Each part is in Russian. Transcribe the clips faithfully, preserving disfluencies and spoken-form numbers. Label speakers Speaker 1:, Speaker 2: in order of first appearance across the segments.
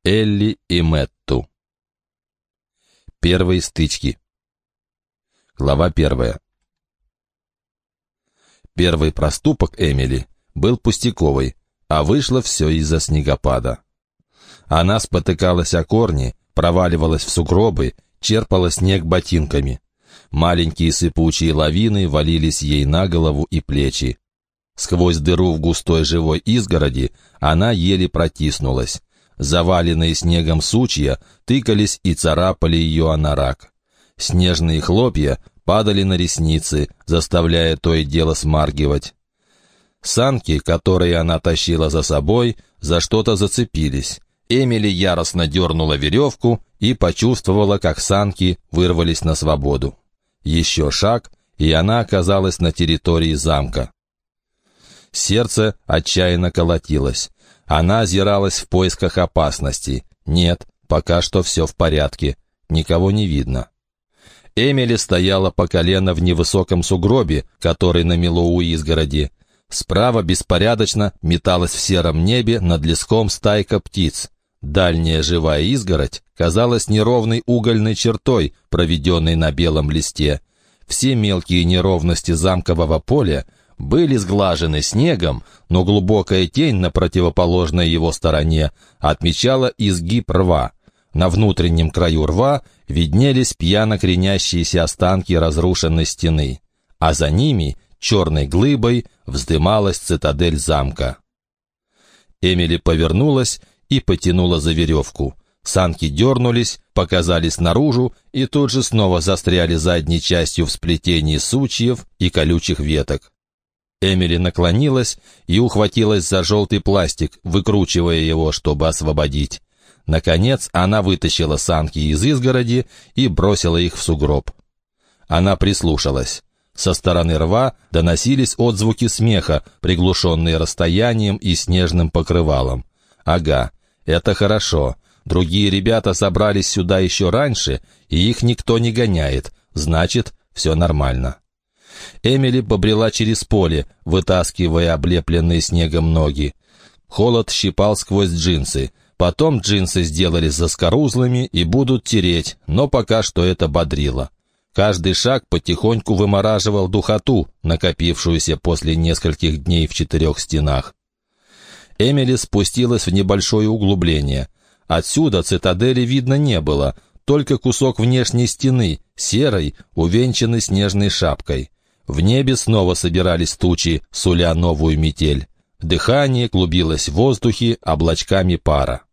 Speaker 1: Элли и Мэтту. Первые стычки. Глава первая. Первый проступок Эмили был пустяковый, а вышло все из-за снегопада. Она спотыкалась о корни, проваливалась в сугробы, черпала снег ботинками. Маленькие сыпучие лавины валились ей на голову и плечи. Сквозь дыру в густой живой изгороди она еле протиснулась. Заваленные снегом сучья тыкались и царапали ее о нарак. Снежные хлопья падали на ресницы, заставляя то и дело смаргивать. Санки, которые она тащила за собой, за что-то зацепились. Эмили яростно дернула веревку и почувствовала, как санки вырвались на свободу. Еще шаг, и она оказалась на территории замка. Сердце отчаянно колотилось. Она озиралась в поисках опасности. Нет, пока что все в порядке. Никого не видно. Эмили стояла по колено в невысоком сугробе, который намело у изгороди. Справа беспорядочно металась в сером небе над леском стайка птиц. Дальняя живая изгородь казалась неровной угольной чертой, проведенной на белом листе. Все мелкие неровности замкового поля были сглажены снегом, но глубокая тень на противоположной его стороне отмечала изгиб рва. На внутреннем краю рва виднелись пьяно кренящиеся останки разрушенной стены, а за ними, черной глыбой, вздымалась цитадель замка. Эмили повернулась и потянула за веревку. Санки дернулись, показались наружу и тут же снова застряли задней частью в сплетении сучьев и колючих веток. Эмили наклонилась и ухватилась за желтый пластик, выкручивая его, чтобы освободить. Наконец она вытащила санки из изгороди и бросила их в сугроб. Она прислушалась. Со стороны рва доносились отзвуки смеха, приглушенные расстоянием и снежным покрывалом. Ага, это хорошо. Другие ребята собрались сюда еще раньше, и их никто не гоняет. Значит, все нормально. Эмили побрела через поле, вытаскивая облепленные снегом ноги. Холод щипал сквозь джинсы. Потом джинсы сделались заскорузлыми и будут тереть, но пока что это бодрило. Каждый шаг потихоньку вымораживал духоту, накопившуюся после нескольких дней в четырех стенах. Эмили спустилась в небольшое углубление. Отсюда цитадели видно не было, только кусок внешней стены, серой, увенчанной снежной шапкой. В небе снова собирались тучи, суля новую метель. Дыхание клубилось в воздухе облачками пара.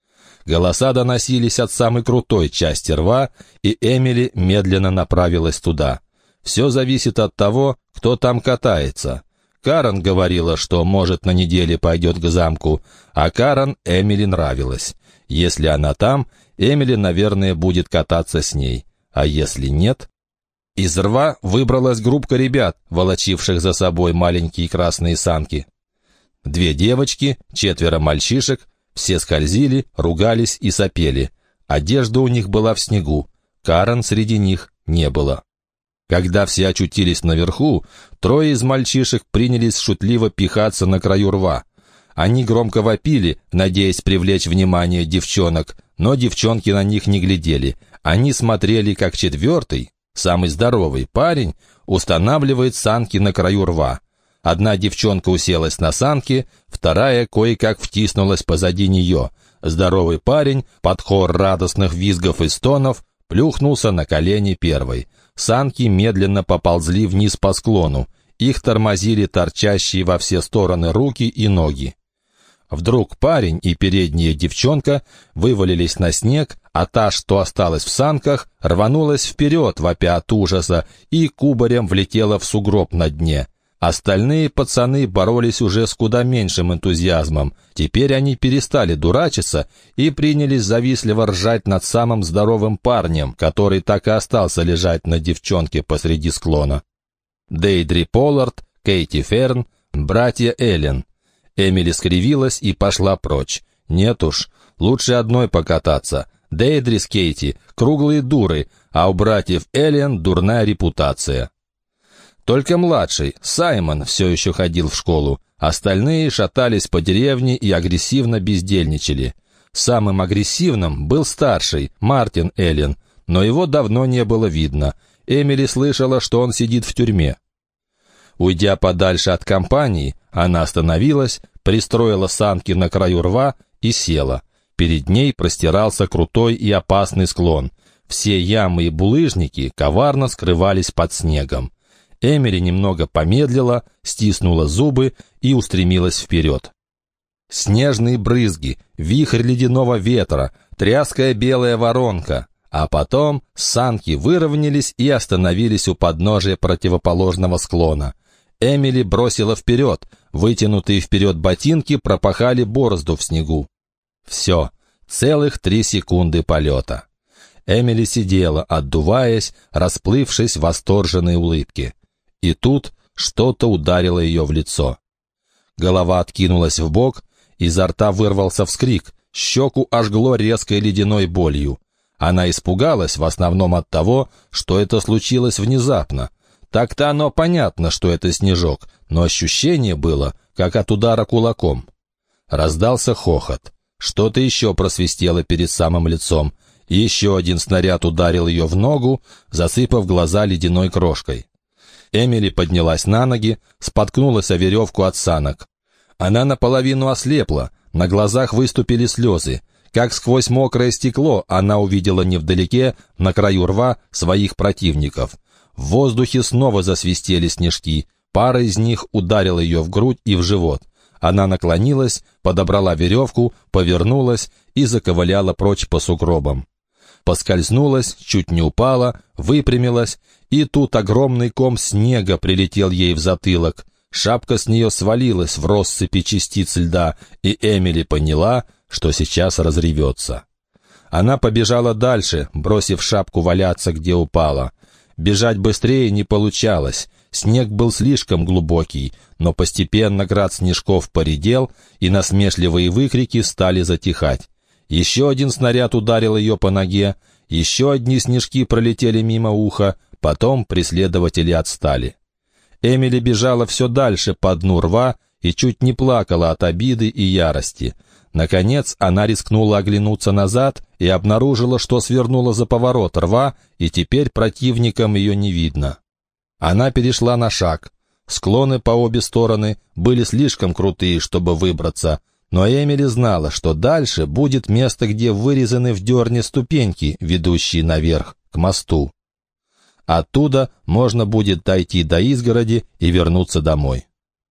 Speaker 1: Голоса доносились от самой крутой части рва, и Эмили медленно направилась туда. Все зависит от того, кто там катается. Карен говорила, что, может, на неделе пойдет к замку, а Карен Эмили нравилась. Если она там, Эмили, наверное, будет кататься с ней. А если нет? Из рва выбралась группка ребят, волочивших за собой маленькие красные санки. Две девочки, четверо мальчишек, все скользили, ругались и сопели. Одежда у них была в снегу. Карен среди них не было. Когда все очутились наверху, трое из мальчишек принялись шутливо пихаться на краю рва. Они громко вопили, надеясь привлечь внимание девчонок, но девчонки на них не глядели. Они смотрели, как четвертый, самый здоровый парень, устанавливает санки на краю рва. Одна девчонка уселась на санки, вторая кое-как втиснулась позади нее. Здоровый парень, под хор радостных визгов и стонов, плюхнулся на колени первой. Санки медленно поползли вниз по склону. Их тормозили торчащие во все стороны руки и ноги. Вдруг парень и передняя девчонка вывалились на снег, а та, что осталась в санках, рванулась вперед, вопя от ужаса, и кубарем влетела в сугроб на дне. Остальные пацаны боролись уже с куда меньшим энтузиазмом. Теперь они перестали дурачиться и принялись завистливо ржать над самым здоровым парнем, который так и остался лежать на девчонке посреди склона. Дейдри Поллард, Кейти Ферн, братья Эллен. Эмили скривилась и пошла прочь. Нет уж, лучше одной покататься. Дейдри с Кейти — круглые дуры, а у братьев Эллен дурная репутация. Только младший, Саймон, все еще ходил в школу. Остальные шатались по деревне и агрессивно бездельничали. Самым агрессивным был старший, Мартин Эллен, но его давно не было видно. Эмили слышала, что он сидит в тюрьме. Уйдя подальше от компании, она остановилась, пристроила санки на краю рва и села. Перед ней простирался крутой и опасный склон. Все ямы и булыжники коварно скрывались под снегом. Эмили немного помедлила, стиснула зубы и устремилась вперед. Снежные брызги, вихрь ледяного ветра, тряская белая воронка. А потом санки выровнялись и остановились у подножия противоположного склона. Эмили бросила вперед. Вытянутые вперед ботинки пропахали борозду в снегу. Все, целых три секунды полета. Эмили сидела, отдуваясь, расплывшись в восторженной улыбке. И тут что-то ударило ее в лицо. Голова откинулась вбок, изо рта вырвался вскрик, щеку ожгло резкой ледяной болью. Она испугалась в основном от того, что это случилось внезапно. Так-то оно понятно, что это снежок, но ощущение было, как от удара кулаком. Раздался хохот. Что-то еще просвистело перед самым лицом. Еще один снаряд ударил ее в ногу, засыпав глаза ледяной крошкой. Эмили поднялась на ноги, споткнулась о веревку от санок. Она наполовину ослепла, на глазах выступили слезы. Как сквозь мокрое стекло она увидела невдалеке, на краю рва, своих противников. В воздухе снова засвистели снежки. Пара из них ударила ее в грудь и в живот. Она наклонилась, подобрала веревку, повернулась и заковыляла прочь по сугробам. Поскользнулась, чуть не упала, выпрямилась, и тут огромный ком снега прилетел ей в затылок. Шапка с нее свалилась в россыпи частиц льда, и Эмили поняла, что сейчас разревется. Она побежала дальше, бросив шапку валяться, где упала. Бежать быстрее не получалось. Снег был слишком глубокий, но постепенно град снежков поредел, и насмешливые выкрики стали затихать. Еще один снаряд ударил ее по ноге, еще одни снежки пролетели мимо уха, потом преследователи отстали. Эмили бежала все дальше по дну рва и чуть не плакала от обиды и ярости. Наконец она рискнула оглянуться назад и обнаружила, что свернула за поворот рва, и теперь противникам ее не видно. Она перешла на шаг. Склоны по обе стороны были слишком крутые, чтобы выбраться, но Эмили знала, что дальше будет место, где вырезаны в дерне ступеньки, ведущие наверх, к мосту. Оттуда можно будет дойти до изгороди и вернуться домой.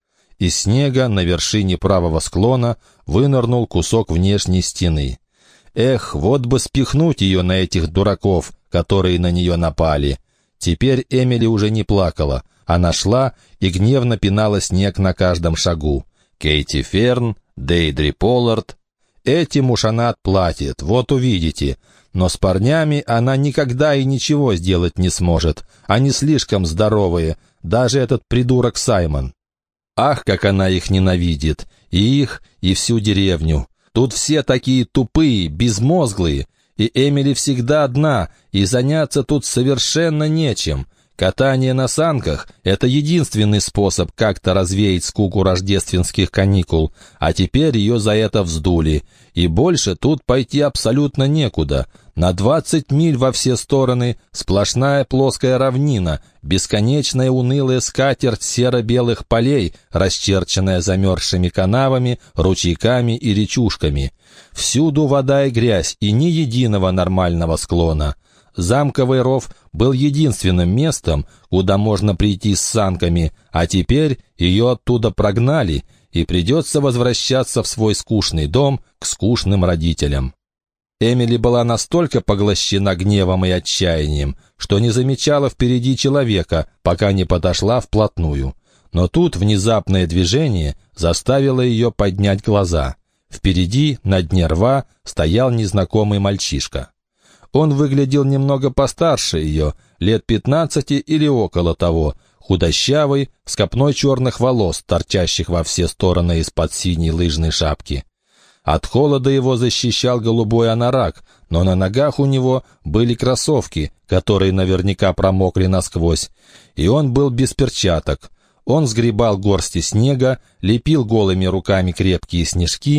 Speaker 1: Из снега на вершине правого склона вынырнул кусок внешней стены. Эх, вот бы спихнуть ее на этих дураков, которые на нее напали. Теперь Эмили уже не плакала. Она шла и гневно пинала снег на каждом шагу. Кейти Ферн, Дейдри Поллард. Этим уж она отплатит, вот увидите. Но с парнями она никогда и ничего сделать не сможет. Они слишком здоровые, даже этот придурок Саймон. Ах, как она их ненавидит! И их, и всю деревню. Тут все такие тупые, безмозглые. И Эмили всегда одна, и заняться тут совершенно нечем. Катание на санках — это единственный способ как-то развеять скуку рождественских каникул, а теперь ее за это вздули. И больше тут пойти абсолютно некуда. На двадцать миль во все стороны сплошная плоская равнина, бесконечная унылая скатерть серо-белых полей, расчерченная замерзшими канавами, ручейками и речушками. Всюду вода и грязь, и ни единого нормального склона. Замковый ров был единственным местом, куда можно прийти с санками, а теперь ее оттуда прогнали, и придется возвращаться в свой скучный дом к скучным родителям. Эмили была настолько поглощена гневом и отчаянием, что не замечала впереди человека, пока не подошла вплотную. Но тут внезапное движение заставило ее поднять глаза. Впереди, на дне рва, стоял незнакомый мальчишка. Он выглядел немного постарше ее, лет пятнадцати или около того, худощавый, с копной черных волос, торчащих во все стороны из-под синей лыжной шапки. От холода его защищал голубой анорак, но на ногах у него были кроссовки, которые наверняка промокли насквозь, и он был без перчаток. Он сгребал горсти снега, лепил голыми руками крепкие снежки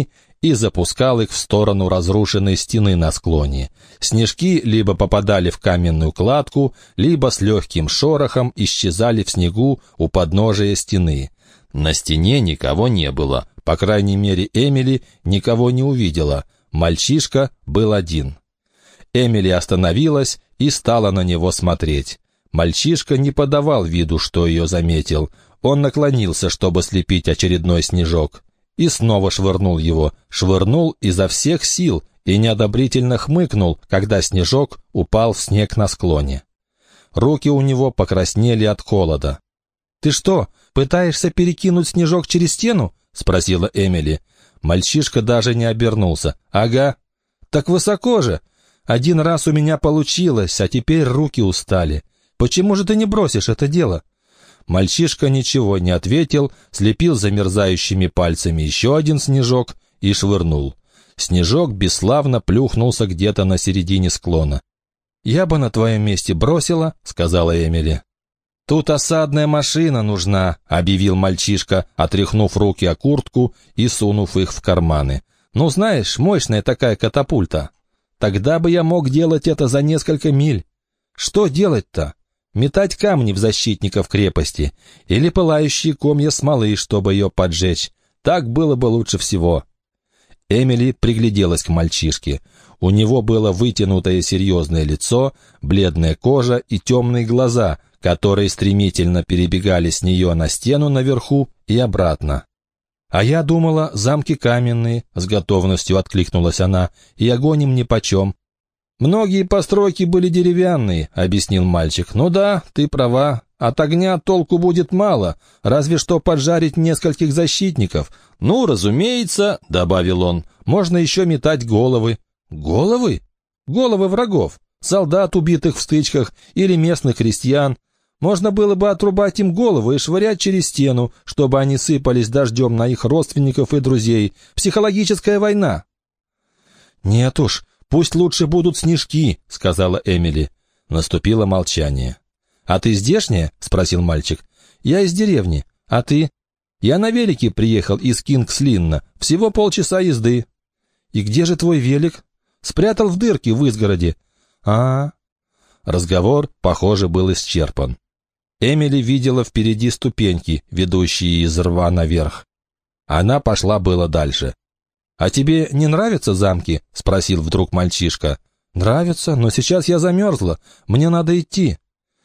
Speaker 1: и запускал их в сторону разрушенной стены на склоне. Снежки либо попадали в каменную кладку, либо с легким шорохом исчезали в снегу у подножия стены. На стене никого не было, по крайней мере, Эмили никого не увидела. Мальчишка был один. Эмили остановилась и стала на него смотреть. Мальчишка не подавал виду, что ее заметил. Он наклонился, чтобы слепить очередной снежок, и снова швырнул его, швырнул изо всех сил и неодобрительно хмыкнул, когда снежок упал в снег на склоне. Руки у него покраснели от холода. «Ты что, пытаешься перекинуть снежок через стену?» — спросила Эмили. Мальчишка даже не обернулся. «Ага». «Так высоко же! Один раз у меня получилось, а теперь руки устали. Почему же ты не бросишь это дело?» Мальчишка ничего не ответил, слепил замерзающими пальцами еще один снежок и швырнул. Снежок бесславно плюхнулся где-то на середине склона. «Я бы на твоем месте бросила», — сказала Эмили. «Тут осадная машина нужна», — объявил мальчишка, отряхнув руки о куртку и сунув их в карманы. «Ну, знаешь, мощная такая катапульта. Тогда бы я мог делать это за несколько миль. Что делать-то? Метать камни в защитников крепости или пылающие комья смолы, чтобы ее поджечь. Так было бы лучше всего». Эмили пригляделась к мальчишке. У него было вытянутое серьезное лицо, бледная кожа и темные глаза, которые стремительно перебегали с нее на стену наверху и обратно. «А я думала, замки каменные», — с готовностью откликнулась она, — «и огонь им нипочем». «Многие постройки были деревянные», — объяснил мальчик. «Ну да, ты права. От огня толку будет мало, разве что поджарить нескольких защитников. Ну, разумеется», — добавил он, — «можно еще метать головы». «Головы? Головы врагов, солдат, убитых в стычках, или местных крестьян. Можно было бы отрубать им головы и швырять через стену, чтобы они сыпались дождем на их родственников и друзей. Психологическая война». «Нет уж, пусть лучше будут снежки», — сказала Эмили. Наступило молчание. «А ты здешняя?» — спросил мальчик. «Я из деревни. А ты?» «Я на велике приехал из Кингс-Линна. Всего полчаса езды». «И где же твой велик?» «Спрятал в дырке в изгороде». «А-а-а». Разговор, похоже, был исчерпан. Эмили видела впереди ступеньки, ведущие из рва наверх. Она пошла было дальше. «А тебе не нравятся замки?» — спросил вдруг мальчишка. «Нравятся, но сейчас я замерзла. Мне надо идти».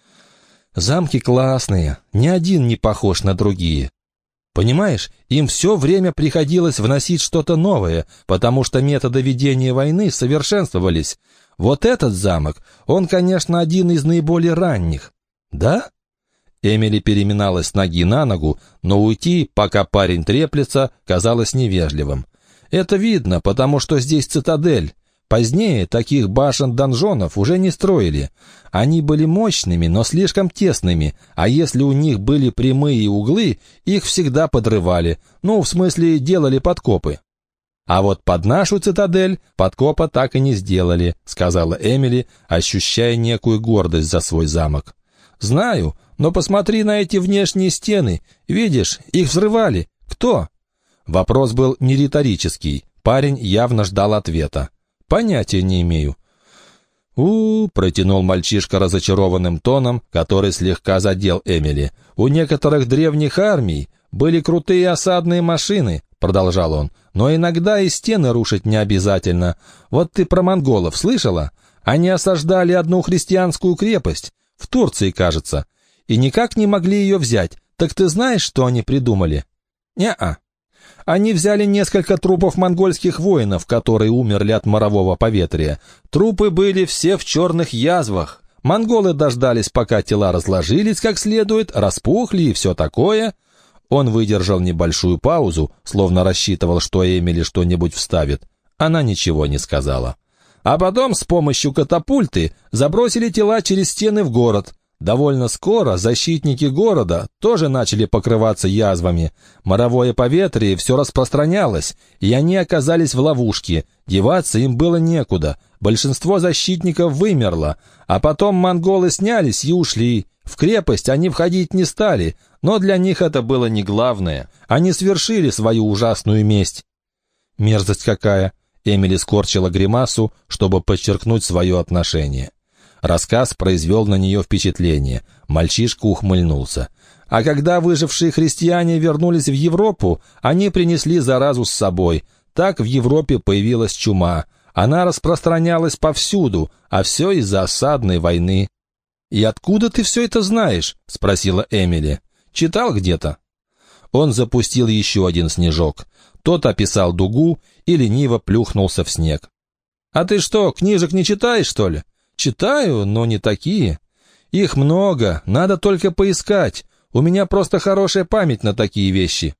Speaker 1: «Замки классные, ни один не похож на другие. Понимаешь, им все время приходилось вносить что-то новое, потому что методы ведения войны совершенствовались. Вот этот замок, он, конечно, один из наиболее ранних». «Да?» Эмили переминалась с ноги на ногу, но уйти, пока парень треплется, казалось невежливым. «Это видно, потому что здесь цитадель. Позднее таких башен-донжонов уже не строили. Они были мощными, но слишком тесными, а если у них были прямые углы, их всегда подрывали, ну, в смысле, делали подкопы». «А вот под нашу цитадель подкопа так и не сделали», — сказала Эмили, ощущая некую гордость за свой замок. «Знаю, но посмотри на эти внешние стены. Видишь, их взрывали. Кто?» Вопрос был не риторический. Парень явно ждал ответа. «Понятия не имею». «У-у-у», протянул мальчишка разочарованным тоном, который слегка задел Эмили. «У некоторых древних армий были крутые осадные машины», — продолжал он, «но иногда и стены рушить не обязательно. Вот ты про монголов слышала? Они осаждали одну христианскую крепость, в Турции, кажется, и никак не могли ее взять. Так ты знаешь, что они придумали?» «Не-а». Они взяли несколько трупов монгольских воинов, которые умерли от морового поветрия. Трупы были все в черных язвах. Монголы дождались, пока тела разложились как следует, распухли и все такое. Он выдержал небольшую паузу, словно рассчитывал, что Эмили что-нибудь вставит. Она ничего не сказала. А потом с помощью катапульты забросили тела через стены в город. Довольно скоро защитники города тоже начали покрываться язвами. Моровое поветрие все распространялось, и они оказались в ловушке. Деваться им было некуда. Большинство защитников вымерло, а потом монголы снялись и ушли. В крепость они входить не стали, но для них это было не главное. Они свершили свою ужасную месть. Мерзость какая!» Эмили скорчила гримасу, чтобы подчеркнуть свое отношение. Рассказ произвел на нее впечатление. Мальчишка ухмыльнулся. «А когда выжившие христиане вернулись в Европу, они принесли заразу с собой. Так в Европе появилась чума. Она распространялась повсюду, а все из-за осадной войны». «И откуда ты все это знаешь?» — спросила Эмили. «Читал где-то?» Он запустил еще один снежок. Тот описал дугу и лениво плюхнулся в снег. «А ты что, книжек не читаешь, что ли?» «Читаю, но не такие. Их много, надо только поискать. У меня просто хорошая память на такие вещи».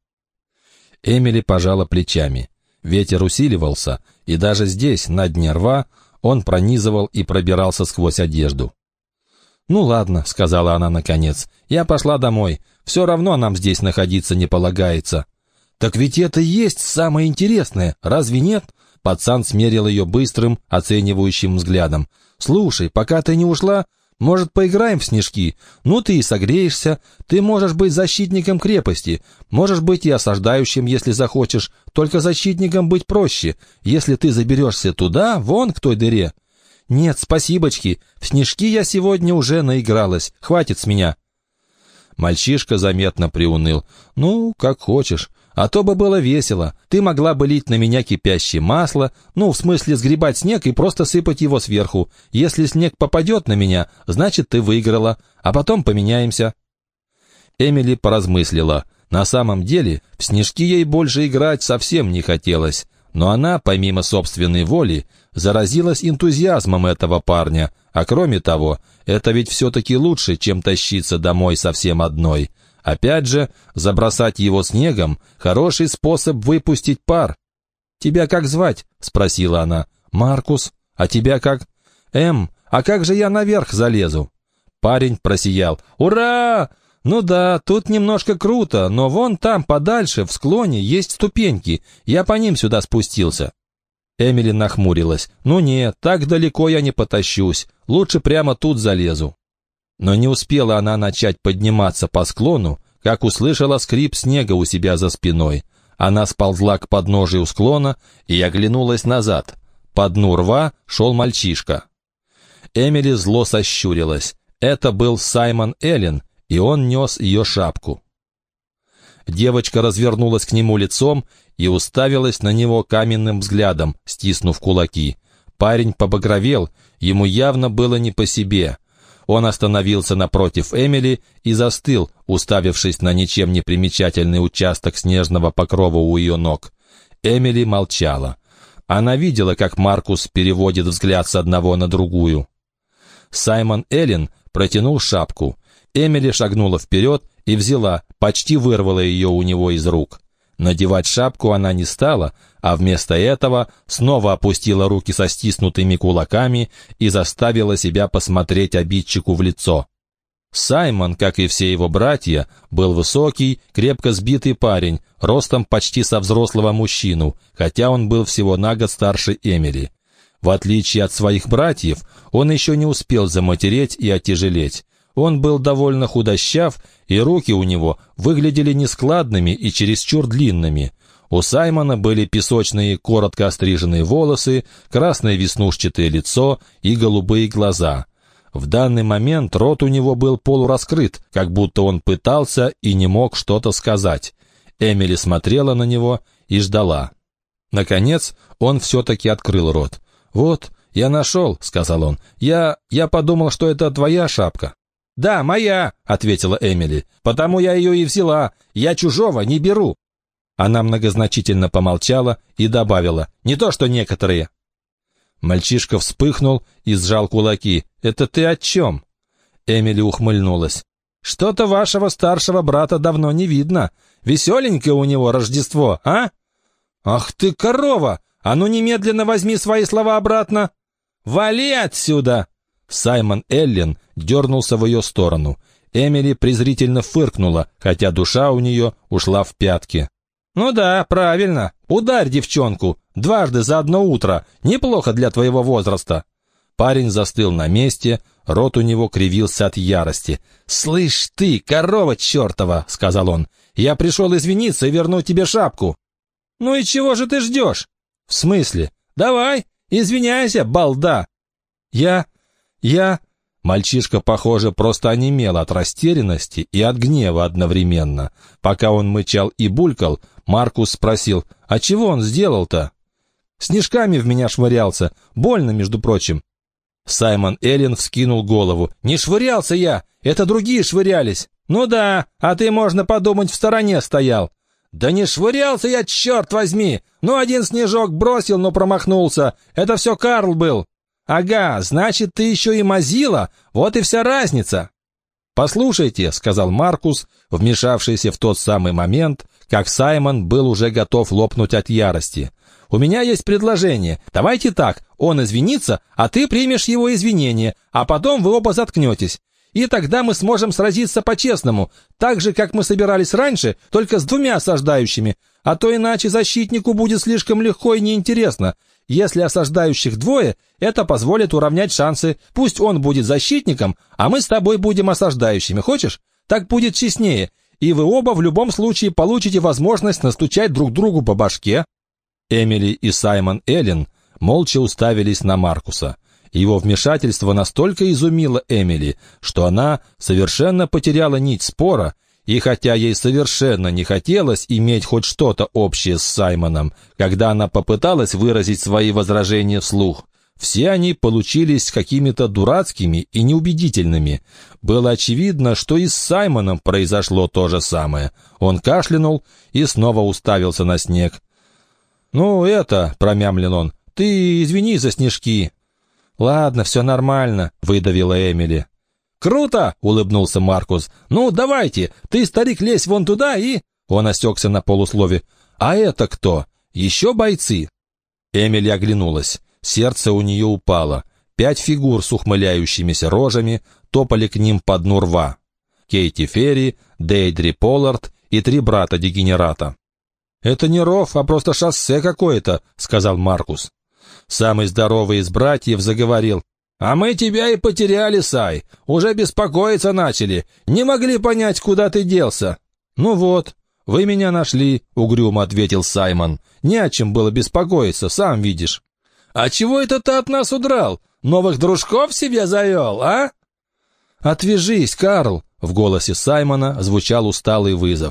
Speaker 1: Эмили пожала плечами. Ветер усиливался, и даже здесь, на дне рва, он пронизывал и пробирался сквозь одежду. «Ну ладно», — сказала она наконец, — «я пошла домой. Все равно нам здесь находиться не полагается». «Так ведь это и есть самое интересное, разве нет?» Пацан смерил ее быстрым, оценивающим взглядом. «Слушай, пока ты не ушла, может, поиграем в снежки? Ну, ты и согреешься. Ты можешь быть защитником крепости, можешь быть и осаждающим, если захочешь. Только защитником быть проще, если ты заберешься туда, вон к той дыре». «Нет, спасибочки, в снежки я сегодня уже наигралась, хватит с меня». Мальчишка заметно приуныл. «Ну, как хочешь. А то бы было весело. Ты могла бы лить на меня кипящее масло, ну, в смысле сгребать снег и просто сыпать его сверху. Если снег попадет на меня, значит, ты выиграла, а потом поменяемся». Эмили поразмыслила. На самом деле, в снежки ей больше играть совсем не хотелось. Но она, помимо собственной воли, заразилась энтузиазмом этого парня. А кроме того, это ведь все-таки лучше, чем тащиться домой совсем одной. Опять же, забросать его снегом — хороший способ выпустить пар. «Тебя как звать?» — спросила она. «Маркус. А тебя как?» «Эм, а как же я наверх залезу?» Парень просиял. «Ура! Ну да, тут немножко круто, но вон там, подальше, в склоне, есть ступеньки. Я по ним сюда спустился». Эмили нахмурилась. «Ну нет, так далеко я не потащусь. Лучше прямо тут залезу». Но не успела она начать подниматься по склону, как услышала скрип снега у себя за спиной. Она сползла к подножию склона и оглянулась назад. По дну рва шел мальчишка. Эмили зло сощурилась. Это был Саймон Эллен, и он нес ее шапку. Девочка развернулась к нему лицом и уставилась на него каменным взглядом, стиснув кулаки. Парень побагровел, ему явно было не по себе. Он остановился напротив Эмили и застыл, уставившись на ничем не примечательный участок снежного покрова у ее ног. Эмили молчала. Она видела, как Маркус переводит взгляд с одного на другую. Саймон Эллен протянул шапку. Эмили шагнула вперед и взяла, почти вырвала ее у него из рук. Надевать шапку она не стала, а вместо этого снова опустила руки со стиснутыми кулаками и заставила себя посмотреть обидчику в лицо. Саймон, как и все его братья, был высокий, крепко сбитый парень, ростом почти со взрослого мужчину, хотя он был всего на год старше Эмили. В отличие от своих братьев, он еще не успел заматереть и отяжелеть. Он был довольно худощав, и руки у него выглядели нескладными и чересчур длинными. У Саймона были песочные коротко остриженные волосы, красное веснушчатое лицо и голубые глаза. В данный момент рот у него был полураскрыт, как будто он пытался и не мог что-то сказать. Эмили смотрела на него и ждала. Наконец он все-таки открыл рот. «Вот, я нашел», — сказал он. «Я... я подумал, что это твоя шапка». «Да, моя», — ответила Эмили. «Потому я ее и взяла. Я чужого не беру». Она многозначительно помолчала и добавила: «Не то, что некоторые». Мальчишка вспыхнул и сжал кулаки. «Это ты о чем?» Эмили ухмыльнулась. «Что-то вашего старшего брата давно не видно. Веселенькое у него Рождество, а?» «Ах ты, корова! А ну немедленно возьми свои слова обратно!» «Вали отсюда!» Саймон Эллен дернулся в ее сторону. Эмили презрительно фыркнула, хотя душа у нее ушла в пятки. «Ну да, правильно. Ударь девчонку. Дважды за одно утро. Неплохо для твоего возраста». Парень застыл на месте, рот у него кривился от ярости. «Слышь ты, корова чертова!» — сказал он. «Я пришел извиниться и вернуть тебе шапку». «Ну и чего же ты ждешь?» «В смысле? Давай, извиняйся, балда!» «Я... я...» Мальчишка, похоже, просто онемел от растерянности и от гнева одновременно. Пока он мычал и булькал, Маркус спросил, «А чего он сделал-то?» «Снежками в меня швырялся. Больно, между прочим». Саймон Эллен вскинул голову. «Не швырялся я, это другие швырялись». «Ну да, а ты, можно подумать, в стороне стоял». «Да не швырялся я, черт возьми! Ну, один снежок бросил, но промахнулся. Это все Карл был». «Ага, значит, ты еще и мазила? Вот и вся разница». «Послушайте», — сказал Маркус, вмешавшийся в тот самый момент, как Саймон был уже готов лопнуть от ярости. «У меня есть предложение. Давайте так, он извинится, а ты примешь его извинения, а потом вы оба заткнетесь. И тогда мы сможем сразиться по-честному, так же, как мы собирались раньше, только с двумя осаждающими, а то иначе защитнику будет слишком легко и неинтересно. Если осаждающих двое, это позволит уравнять шансы. Пусть он будет защитником, а мы с тобой будем осаждающими. Хочешь? Так будет честнее, и вы оба в любом случае получите возможность настучать друг другу по башке». Эмили и Саймон Эллен молча уставились на Маркуса. Его вмешательство настолько изумило Эмили, что она совершенно потеряла нить спора, и хотя ей совершенно не хотелось иметь хоть что-то общее с Саймоном, когда она попыталась выразить свои возражения вслух, все они получились какими-то дурацкими и неубедительными. Было очевидно, что и с Саймоном произошло то же самое. Он кашлянул и снова уставился на снег. «Ну, это», — промямлил он, — «ты извини за снежки». «Ладно, все нормально», — выдавила Эмили. «Круто!» — улыбнулся Маркус. «Ну, давайте, ты, старик, лезь вон туда и...» Он осекся на полуслове. «А это кто? Еще бойцы?» Эмили оглянулась. Сердце у нее упало. Пять фигур с ухмыляющимися рожами топали к ним по дну рва. Кейти Ферри, Дейдри Поллард и три брата-дегенерата. «Это не ров, а просто шоссе какое-то», — сказал Маркус. Самый здоровый из братьев заговорил. «А мы тебя и потеряли, Сай. Уже беспокоиться начали. Не могли понять, куда ты делся». «Ну вот, вы меня нашли», — угрюмо ответил Саймон. «Не о чем было беспокоиться, сам видишь». «А чего это ты от нас удрал? Новых дружков себе завел, а?» «Отвяжись, Карл», — в голосе Саймона звучал усталый вызов.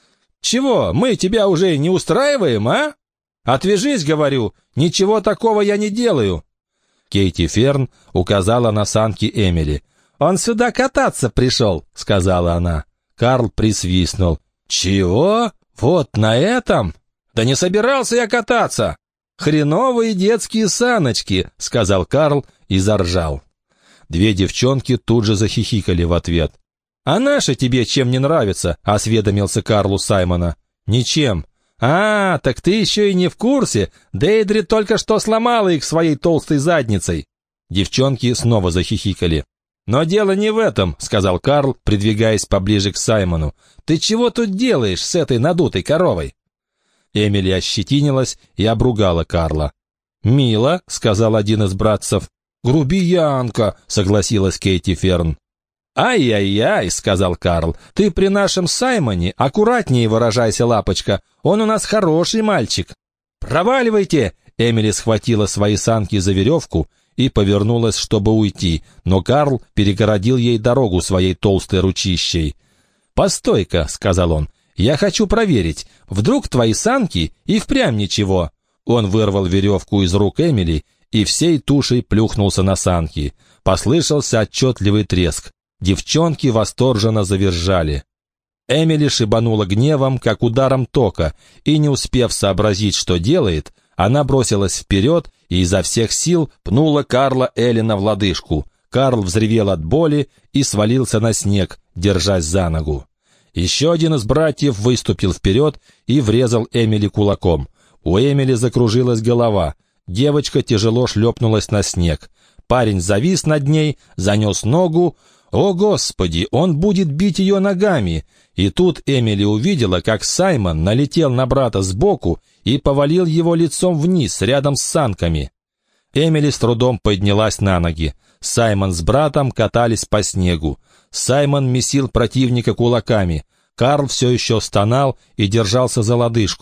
Speaker 1: «Чего, мы тебя уже не устраиваем, а? Отвяжись, говорю, ничего такого я не делаю». Кейти Ферн указала на санки Эмили. «Он сюда кататься пришел», — сказала она. Карл присвистнул. «Чего? Вот на этом? Да не собирался я кататься!» «Хреновые детские саночки», — сказал Карл и заржал. Две девчонки тут же захихикали в ответ. «А наши тебе чем не нравятся?» — осведомился Карлу Саймона. «Ничем». «А, так ты еще и не в курсе. Дейдри только что сломала их своей толстой задницей». Девчонки снова захихикали. «Но дело не в этом», — сказал Карл, придвигаясь поближе к Саймону. «Ты чего тут делаешь с этой надутой коровой?» Эмили ощетинилась и обругала Карла. «Мило», — сказал один из братцев. «Грубиянка», — согласилась Кейти Ферн. «Ай-яй-яй», — сказал Карл, — «ты при нашем Саймоне аккуратнее выражайся, лапочка, он у нас хороший мальчик». «Проваливайте!» — Эмили схватила свои санки за веревку и повернулась, чтобы уйти, но Карл перегородил ей дорогу своей толстой ручищей. «Постой-ка», — сказал он, — «я хочу проверить, вдруг твои санки и впрямь ничего». Он вырвал веревку из рук Эмили и всей тушей плюхнулся на санки. Послышался отчетливый треск. Девчонки восторженно завизжали. Эмили шибанула гневом, как ударом тока, и, не успев сообразить, что делает, она бросилась вперед и изо всех сил пнула Карла Эллена в лодыжку. Карл взревел от боли и свалился на снег, держась за ногу. Еще один из братьев выступил вперед и врезал Эмили кулаком. У Эмили закружилась голова. Девочка тяжело шлепнулась на снег. Парень завис над ней, занес ногу. О, Господи, он будет бить ее ногами! И тут Эмили увидела, как Саймон налетел на брата сбоку и повалил его лицом вниз, рядом с санками. Эмили с трудом поднялась на ноги. Саймон с братом катались по снегу. Саймон месил противника кулаками. Карл все еще стонал и держался за лодыжку.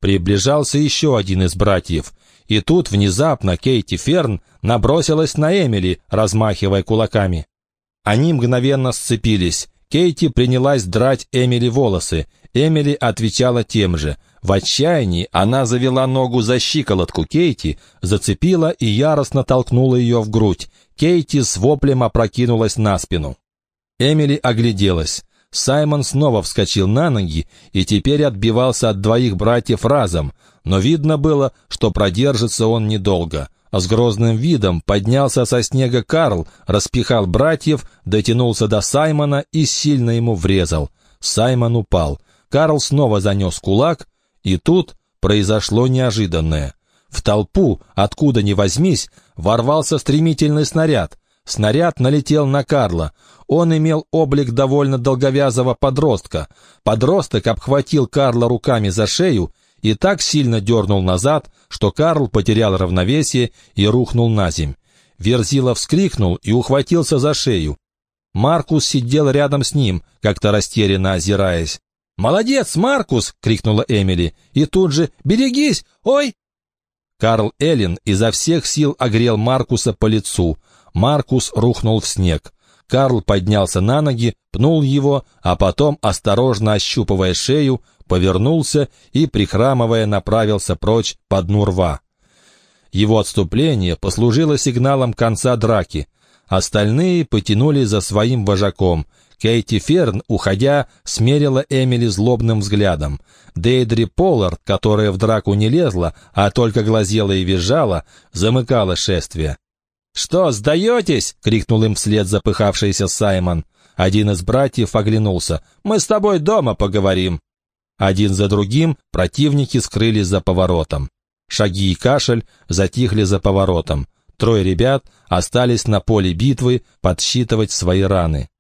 Speaker 1: Приближался еще один из братьев. И тут внезапно Кейти Ферн набросилась на Эмили, размахивая кулаками. Они мгновенно сцепились. Кейти принялась драть Эмили волосы. Эмили отвечала тем же. В отчаянии она завела ногу за щиколотку Кейти, зацепила и яростно толкнула ее в грудь. Кейти с воплем опрокинулась на спину. Эмили огляделась. Саймон снова вскочил на ноги и теперь отбивался от двоих братьев разом, но видно было, что продержится он недолго. С грозным видом поднялся со снега Карл, распихал братьев, дотянулся до Саймона и сильно ему врезал. Саймон упал. Карл снова занес кулак, и тут произошло неожиданное. В толпу, откуда ни возьмись, ворвался стремительный снаряд. Снаряд налетел на Карла. Он имел облик довольно долговязого подростка. Подросток обхватил Карла руками за шею и так сильно дернул назад, что Карл потерял равновесие и рухнул на земь. Верзила вскрикнул и ухватился за шею. Маркус сидел рядом с ним, как-то растерянно озираясь. «Молодец, Маркус!» — крикнула Эмили. И тут же «Берегись! Ой!» Карл Эллин изо всех сил огрел Маркуса по лицу. Маркус рухнул в снег. Карл поднялся на ноги, пнул его, а потом, осторожно ощупывая шею, повернулся и, прихрамывая, направился прочь по дну рва. Его отступление послужило сигналом конца драки. Остальные потянули за своим вожаком. Кейти Ферн, уходя, смерила Эмили злобным взглядом. Дейдри Поллард, которая в драку не лезла, а только глазела и визжала, замыкала шествие. «Что, сдаетесь?» — крикнул им вслед запыхавшийся Саймон. Один из братьев оглянулся. «Мы с тобой дома поговорим». Один за другим противники скрылись за поворотом. Шаги и кашель затихли за поворотом. Трое ребят остались на поле битвы подсчитывать свои раны.